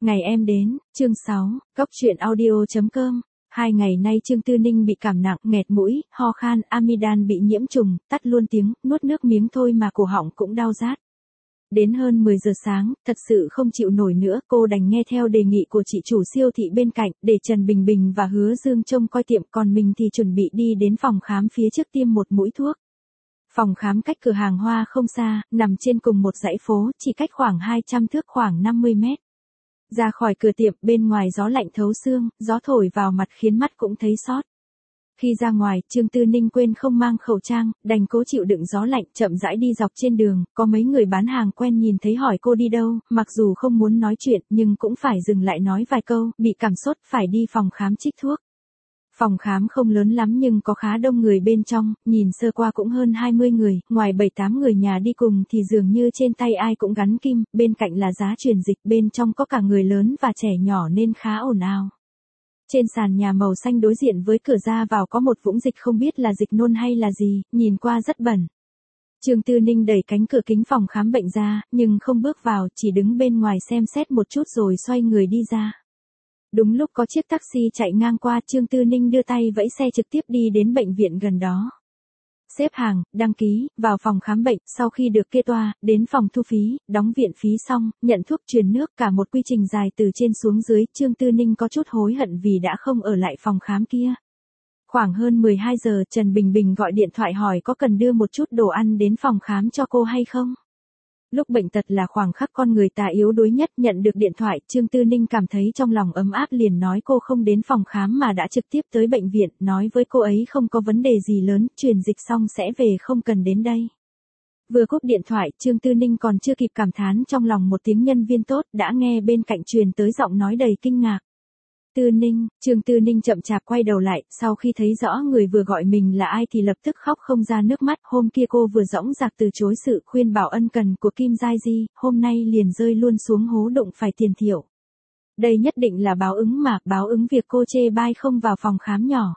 Ngày em đến, chương 6, Cóc truyện audio.com. 2 ngày nay Trương Tư Ninh bị cảm nặng, nghẹt mũi, ho khan, amidan bị nhiễm trùng, tắt luôn tiếng, nuốt nước miếng thôi mà cổ họng cũng đau rát. Đến hơn 10 giờ sáng, thật sự không chịu nổi nữa, cô đành nghe theo đề nghị của chị chủ siêu thị bên cạnh, để Trần Bình Bình và Hứa Dương trông coi tiệm, còn mình thì chuẩn bị đi đến phòng khám phía trước tiêm một mũi thuốc. Phòng khám cách cửa hàng hoa không xa, nằm trên cùng một dãy phố, chỉ cách khoảng 200 thước, khoảng 50 mét. Ra khỏi cửa tiệm, bên ngoài gió lạnh thấu xương, gió thổi vào mặt khiến mắt cũng thấy xót. Khi ra ngoài, Trương Tư Ninh quên không mang khẩu trang, đành cố chịu đựng gió lạnh, chậm rãi đi dọc trên đường, có mấy người bán hàng quen nhìn thấy hỏi cô đi đâu, mặc dù không muốn nói chuyện, nhưng cũng phải dừng lại nói vài câu, bị cảm sốt, phải đi phòng khám trích thuốc. Phòng khám không lớn lắm nhưng có khá đông người bên trong, nhìn sơ qua cũng hơn 20 người, ngoài 7-8 người nhà đi cùng thì dường như trên tay ai cũng gắn kim, bên cạnh là giá truyền dịch, bên trong có cả người lớn và trẻ nhỏ nên khá ồn ào. Trên sàn nhà màu xanh đối diện với cửa ra vào có một vũng dịch, không biết là dịch nôn hay là gì, nhìn qua rất bẩn. Trương Tư Ninh đẩy cánh cửa kính phòng khám bệnh ra, nhưng không bước vào, chỉ đứng bên ngoài xem xét một chút rồi xoay người đi ra. Đúng lúc có chiếc taxi chạy ngang qua, Trương Tư Ninh đưa tay vẫy xe trực tiếp đi đến bệnh viện gần đó. Xếp hàng, đăng ký, vào phòng khám bệnh, sau khi được kê toa, đến phòng thu phí, đóng viện phí xong, nhận thuốc truyền nước, cả một quy trình dài từ trên xuống dưới, Trương Tư Ninh có chút hối hận vì đã không ở lại phòng khám kia. Khoảng hơn 12 giờ, Trần Bình Bình gọi điện thoại hỏi có cần đưa một chút đồ ăn đến phòng khám cho cô hay không. Lúc bệnh tật là khoảng khắc con người ta yếu đuối nhất, nhận được điện thoại, Trương Tư Ninh cảm thấy trong lòng ấm áp, liền nói cô không đến phòng khám mà đã trực tiếp tới bệnh viện, nói với cô ấy không có vấn đề gì lớn, truyền dịch xong sẽ về, không cần đến đây. Vừa cúp điện thoại, Trương Tư Ninh còn chưa kịp cảm thán trong lòng một tiếng nhân viên tốt, đã nghe bên cạnh truyền tới giọng nói đầy kinh ngạc. Tư Ninh, Trương Tư Ninh chậm chạp quay đầu lại, sau khi thấy rõ người vừa gọi mình là ai thì lập tức khóc không ra nước mắt, hôm kia cô vừa dõng dạc từ chối sự khuyên bảo ân cần của Kim Giai Di, hôm nay liền rơi luôn xuống hố đụng phải Tiền Thiệu. Đây nhất định là báo ứng mà, báo ứng việc cô chê bai không vào phòng khám nhỏ.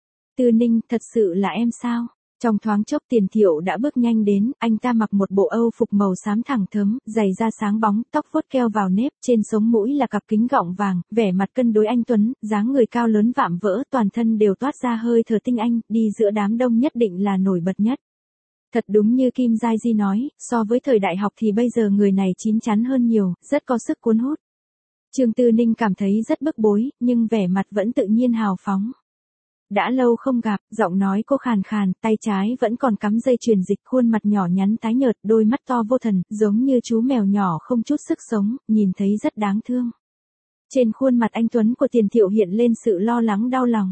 Tư Ninh, thật sự là em sao? Trong thoáng chốc Tiền Thiệu đã bước nhanh đến, anh ta mặc một bộ Âu phục màu xám thẳng thớm, giày da sáng bóng, tóc vuốt keo vào nếp, trên sống mũi là cặp kính gọng vàng, vẻ mặt cân đối anh tuấn, dáng người cao lớn vạm vỡ, toàn thân đều toát ra hơi thở tinh anh, đi giữa đám đông nhất định là nổi bật nhất. Thật đúng như Kim Giai Di nói, so với thời đại học thì bây giờ người này chín chắn hơn nhiều, rất có sức cuốn hút. Trương Tư Ninh cảm thấy rất bức bối, nhưng vẻ mặt vẫn tự nhiên hào phóng. Đã lâu không gặp, giọng nói cô khàn khàn, tay trái vẫn còn cắm dây truyền dịch, khuôn mặt nhỏ nhắn tái nhợt, đôi mắt to vô thần, giống như chú mèo nhỏ không chút sức sống, nhìn thấy rất đáng thương. Trên khuôn mặt anh tuấn của Tiền Thiệu hiện lên sự lo lắng đau lòng.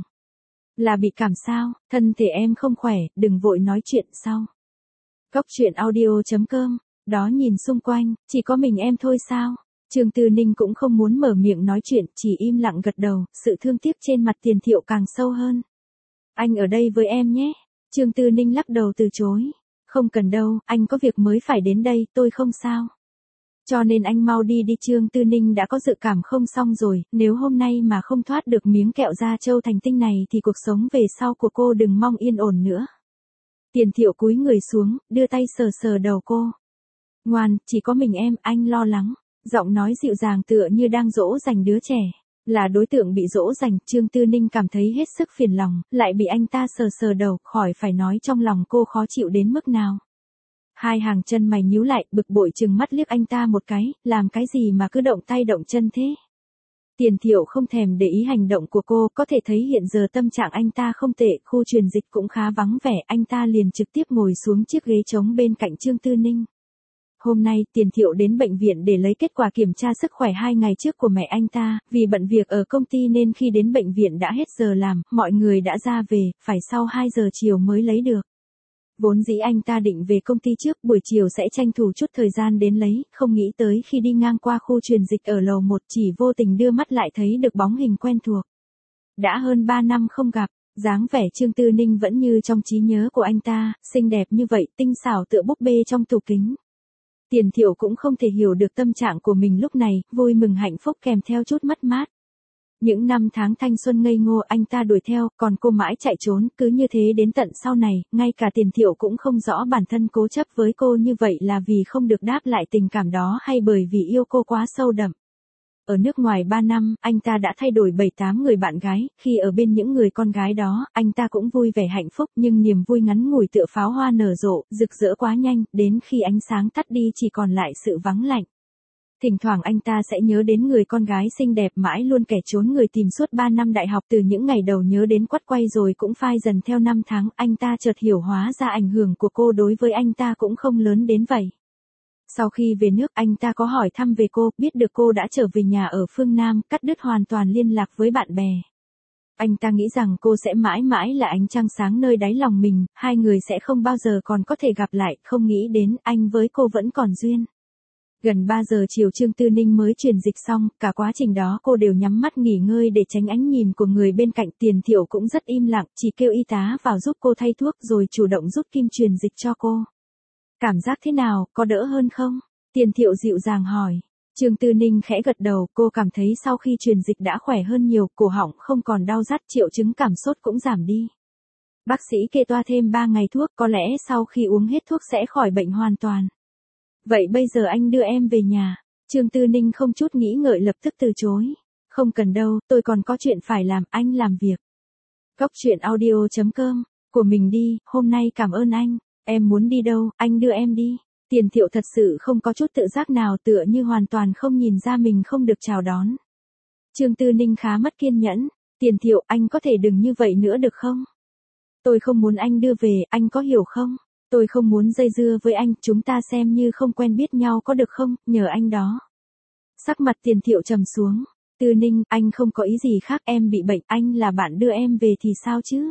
Là bị cảm sao, thân thể em không khỏe, đừng vội nói chuyện sau. Cóc truyện audio.com, đó nhìn xung quanh, chỉ có mình em thôi sao? Trương Tư Ninh cũng không muốn mở miệng nói chuyện, chỉ im lặng gật đầu, sự thương tiếc trên mặt Tiền Thiệu càng sâu hơn. Anh ở đây với em nhé. Trương Tư Ninh lắc đầu từ chối. Không cần đâu, anh có việc mới phải đến đây, tôi không sao. Cho nên anh mau đi đi. Trương Tư Ninh đã có dự cảm không xong rồi, nếu hôm nay mà không thoát được miếng kẹo da trâu thành tinh này thì cuộc sống về sau của cô đừng mong yên ổn nữa. Tiền Thiệu cúi người xuống, đưa tay sờ sờ đầu cô. Ngoan, chỉ có mình em, anh lo lắng. Giọng nói dịu dàng tựa như đang dỗ dành đứa trẻ. Là đối tượng bị dỗ dành, Trương Tư Ninh cảm thấy hết sức phiền lòng, lại bị anh ta sờ sờ đầu, khỏi phải nói trong lòng cô khó chịu đến mức nào. Hai hàng chân mày nhíu lại, bực bội trừng mắt liếc anh ta một cái, làm cái gì mà cứ động tay động chân thế. Tiền Thiệu không thèm để ý hành động của cô, có thể thấy hiện giờ tâm trạng anh ta không tệ, khu truyền dịch cũng khá vắng vẻ, anh ta liền trực tiếp ngồi xuống chiếc ghế trống bên cạnh Trương Tư Ninh. Hôm nay, Tiền Thiệu đến bệnh viện để lấy kết quả kiểm tra sức khỏe 2 ngày trước của mẹ anh ta, vì bận việc ở công ty nên khi đến bệnh viện đã hết giờ làm, mọi người đã ra về, phải sau 2 giờ chiều mới lấy được. Vốn dĩ anh ta định về công ty trước, buổi chiều sẽ tranh thủ chút thời gian đến lấy, không nghĩ tới khi đi ngang qua khu truyền dịch ở lầu 1 chỉ vô tình đưa mắt lại thấy được bóng hình quen thuộc. Đã hơn 3 năm không gặp. Dáng vẻ Trương Tư Ninh vẫn như trong trí nhớ của anh ta, xinh đẹp như vậy, tinh xảo tựa búp bê trong tủ kính. Tiền Thiệu cũng không thể hiểu được tâm trạng của mình lúc này, vui mừng hạnh phúc kèm theo chút mất mát. Những năm tháng thanh xuân ngây ngô anh ta đuổi theo, còn cô mãi chạy trốn, cứ như thế đến tận sau này, ngay cả Tiền Thiệu cũng không rõ bản thân cố chấp với cô như vậy là vì không được đáp lại tình cảm đó hay bởi vì yêu cô quá sâu đậm. Ở nước ngoài 3 năm, anh ta đã thay đổi 7-8 người bạn gái, khi ở bên những người con gái đó, anh ta cũng vui vẻ hạnh phúc nhưng niềm vui ngắn ngủi tựa pháo hoa nở rộ, rực rỡ quá nhanh, đến khi ánh sáng tắt đi chỉ còn lại sự vắng lạnh. Thỉnh thoảng anh ta sẽ nhớ đến người con gái xinh đẹp mãi luôn kẻ trốn người tìm suốt 3 năm đại học, từ những ngày đầu nhớ đến quắt quay rồi cũng phai dần theo năm tháng, anh ta chợt hiểu hóa ra ảnh hưởng của cô đối với anh ta cũng không lớn đến vậy. Sau khi về nước, anh ta có hỏi thăm về cô, biết được cô đã trở về nhà ở phương Nam, cắt đứt hoàn toàn liên lạc với bạn bè. Anh ta nghĩ rằng cô sẽ mãi mãi là ánh trăng sáng nơi đáy lòng mình, hai người sẽ không bao giờ còn có thể gặp lại, không nghĩ đến anh với cô vẫn còn duyên. Gần 3 giờ chiều Trương Tư Ninh mới truyền dịch xong, cả quá trình đó cô đều nhắm mắt nghỉ ngơi để tránh ánh nhìn của người bên cạnh. Tiền Thiệu cũng rất im lặng, chỉ kêu y tá vào giúp cô thay thuốc rồi chủ động rút kim truyền dịch cho cô. Cảm giác thế nào, có đỡ hơn không? Tiền Thiệu dịu dàng hỏi. Trương Tư Ninh khẽ gật đầu, cô cảm thấy sau khi truyền dịch đã khỏe hơn nhiều, cổ họng không còn đau rát, triệu chứng cảm sốt cũng giảm đi. Bác sĩ kê toa thêm 3 ngày thuốc, có lẽ sau khi uống hết thuốc sẽ khỏi bệnh hoàn toàn. Vậy bây giờ anh đưa em về nhà. Trương Tư Ninh không chút nghĩ ngợi lập tức từ chối. Không cần đâu, tôi còn có chuyện phải làm, anh làm việc. Góc truyện audio.com, của mình đi, hôm nay cảm ơn anh. Em muốn đi đâu, anh đưa em đi. Tiền Thiệu thật sự không có chút tự giác nào, tựa như hoàn toàn không nhìn ra mình không được chào đón. Trương Tư Ninh khá mất kiên nhẫn. Tiền Thiệu, anh có thể đừng như vậy nữa được không? Tôi không muốn anh đưa về, anh có hiểu không? Tôi không muốn dây dưa với anh, chúng ta xem như không quen biết nhau có được không, nhờ anh đó. Sắc mặt Tiền Thiệu trầm xuống. Tư Ninh, anh không có ý gì khác, em bị bệnh, anh là bạn đưa em về thì sao chứ?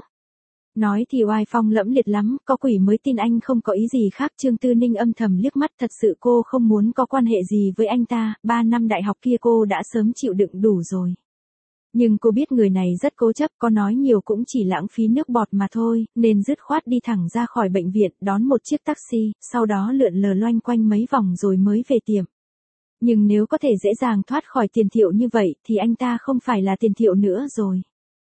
Nói thì oai phong lẫm liệt lắm, có quỷ mới tin anh không có ý gì khác. Trương Tư Ninh âm thầm liếc mắt, thật sự cô không muốn có quan hệ gì với anh ta, 3 năm đại học kia cô đã sớm chịu đựng đủ rồi. Nhưng cô biết người này rất cố chấp, có nói nhiều cũng chỉ lãng phí nước bọt mà thôi, nên dứt khoát đi thẳng ra khỏi bệnh viện, đón một chiếc taxi, sau đó lượn lờ loanh quanh mấy vòng rồi mới về tiệm. Nhưng nếu có thể dễ dàng thoát khỏi Tiền Thiệu như vậy, thì anh ta không phải là Tiền Thiệu nữa rồi.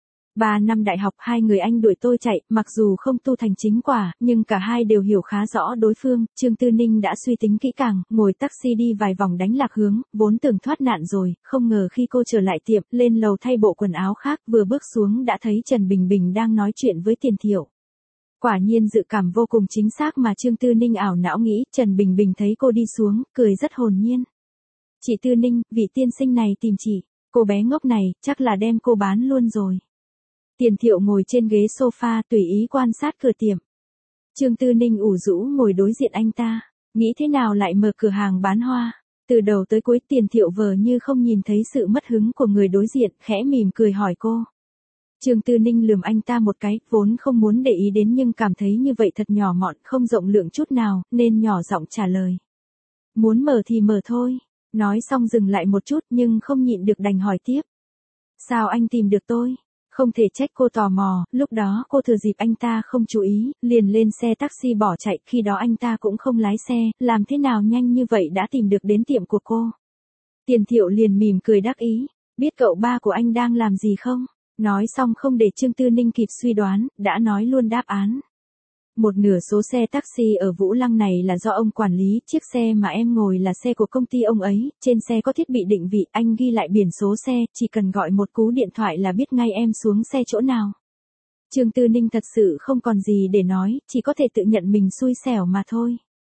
3 năm đại học, hai người anh đuổi tôi chạy, mặc dù không tu thành chính quả, nhưng cả hai đều hiểu khá rõ đối phương. Trương Tư Ninh đã suy tính kỹ càng, ngồi taxi đi vài vòng đánh lạc hướng, vốn tưởng thoát nạn rồi, không ngờ khi cô trở lại tiệm, lên lầu thay bộ quần áo khác, vừa bước xuống đã thấy Trần Bình Bình đang nói chuyện với Tiền Thiệu. Quả nhiên dự cảm vô cùng chính xác mà Trương Tư Ninh ảo não nghĩ. Trần Bình Bình thấy cô đi xuống, cười rất hồn nhiên. Chị Tư Ninh, vị tiên sinh này tìm chị. Cô bé ngốc này, chắc là đem cô bán luôn rồi. Tiền Thiệu ngồi trên ghế sofa tùy ý quan sát cửa tiệm. Trương Tư Ninh ủ rũ ngồi đối diện anh ta, nghĩ thế nào lại mở cửa hàng bán hoa. Từ đầu tới cuối Tiền Thiệu vờ như không nhìn thấy sự mất hứng của người đối diện, khẽ mỉm cười hỏi cô. Trương Tư Ninh lườm anh ta một cái, vốn không muốn để ý đến nhưng cảm thấy như vậy thật nhỏ mọn, không rộng lượng chút nào, nên nhỏ giọng trả lời. Muốn mở thì mở thôi. Nói xong dừng lại một chút nhưng không nhịn được đành hỏi tiếp. Sao anh tìm được tôi? Không thể trách cô tò mò, lúc đó cô thừa dịp anh ta không chú ý, liền lên xe taxi bỏ chạy, khi đó anh ta cũng không lái xe, làm thế nào nhanh như vậy đã tìm được đến tiệm của cô. Tiền Thiệu liền mỉm cười đắc ý, biết cậu ba của anh đang làm gì không? Nói xong không để Trương Tư Ninh kịp suy đoán, đã nói luôn đáp án. Một nửa số xe taxi ở Vũ Lăng này là do ông quản lý, chiếc xe mà em ngồi là xe của công ty ông ấy, trên xe có thiết bị định vị, anh ghi lại biển số xe, chỉ cần gọi một cú điện thoại là biết ngay em xuống xe chỗ nào. Trương Tư Ninh thật sự không còn gì để nói, chỉ có thể tự nhận mình xui xẻo mà thôi.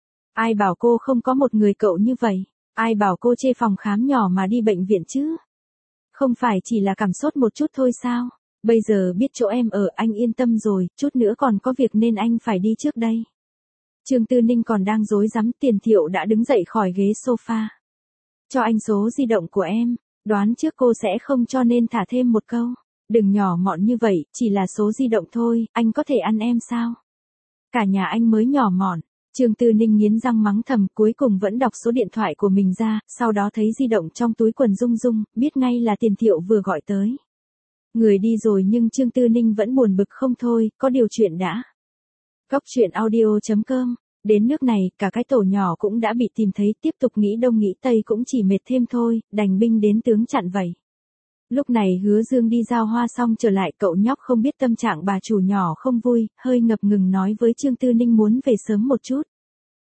Ai bảo cô không có một người cậu như vậy, ai bảo cô chê phòng khám nhỏ mà đi bệnh viện chứ? Không phải chỉ là cảm sốt một chút thôi sao? Bây giờ biết chỗ em ở, anh yên tâm rồi, chút nữa còn có việc nên anh phải đi trước đây. Trương Tư Ninh còn đang rối rắm, Tiền Thiệu đã đứng dậy khỏi ghế sofa. Cho anh số di động của em, đoán trước cô sẽ không cho nên thả thêm một câu. Đừng nhỏ mọn như vậy, chỉ là số di động thôi, anh có thể ăn em sao? Cả nhà anh mới nhỏ mọn. Trương Tư Ninh nghiến răng mắng thầm, cuối cùng vẫn đọc số điện thoại của mình ra, sau đó thấy di động trong túi quần rung rung, biết ngay là Tiền Thiệu vừa gọi tới. Người đi rồi nhưng Trương Tư Ninh vẫn buồn bực không thôi, có điều chuyện đã. Góc truyện audio.com, đến nước này, cả cái tổ nhỏ cũng đã bị tìm thấy, tiếp tục nghĩ đông nghĩ tây cũng chỉ mệt thêm thôi, đành binh đến tướng chặn vậy. Lúc này Hứa Dương đi giao hoa xong trở lại, cậu nhóc không biết tâm trạng bà chủ nhỏ không vui, hơi ngập ngừng nói với Trương Tư Ninh muốn về sớm một chút.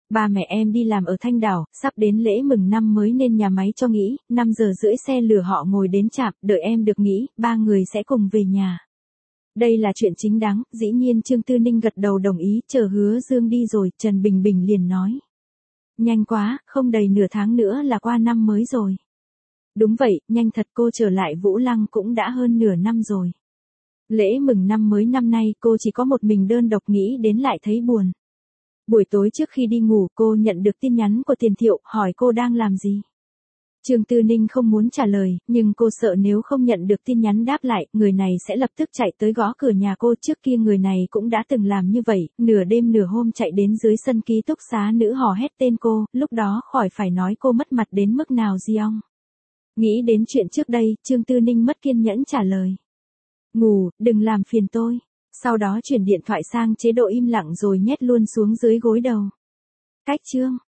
Ba mẹ em đi làm ở Thanh Đảo, sắp đến lễ mừng năm mới nên nhà máy cho nghỉ, 5 giờ rưỡi xe lửa họ ngồi đến trạm, đợi em được nghỉ, ba người sẽ cùng về nhà. Đây là chuyện chính đáng, dĩ nhiên Trương Tư Ninh gật đầu đồng ý, chờ Hứa Dương đi rồi, Trần Bình Bình liền nói. Nhanh quá, không đầy nửa tháng nữa là qua năm mới rồi. Đúng vậy, nhanh thật, cô trở lại Vũ Lăng cũng đã hơn nửa năm rồi. Lễ mừng năm mới năm nay cô chỉ có một mình đơn độc, nghĩ đến lại thấy buồn. Buổi tối trước khi đi ngủ cô nhận được tin nhắn của Tiền Thiệu, hỏi cô đang làm gì. Trương Tư Ninh không muốn trả lời, nhưng cô sợ nếu không nhận được tin nhắn đáp lại, người này sẽ lập tức chạy tới gõ cửa nhà cô. Trước kia người này cũng đã từng làm như vậy, nửa đêm nửa hôm chạy đến dưới sân ký túc xá nữ hò hét tên cô, lúc đó khỏi phải nói cô mất mặt đến mức nào Giong. Nghĩ đến chuyện trước đây, Trương Tư Ninh mất kiên nhẫn trả lời. Ngủ, đừng làm phiền tôi. Sau đó chuyển điện thoại sang chế độ im lặng rồi nhét luôn xuống dưới gối đầu. Cách chương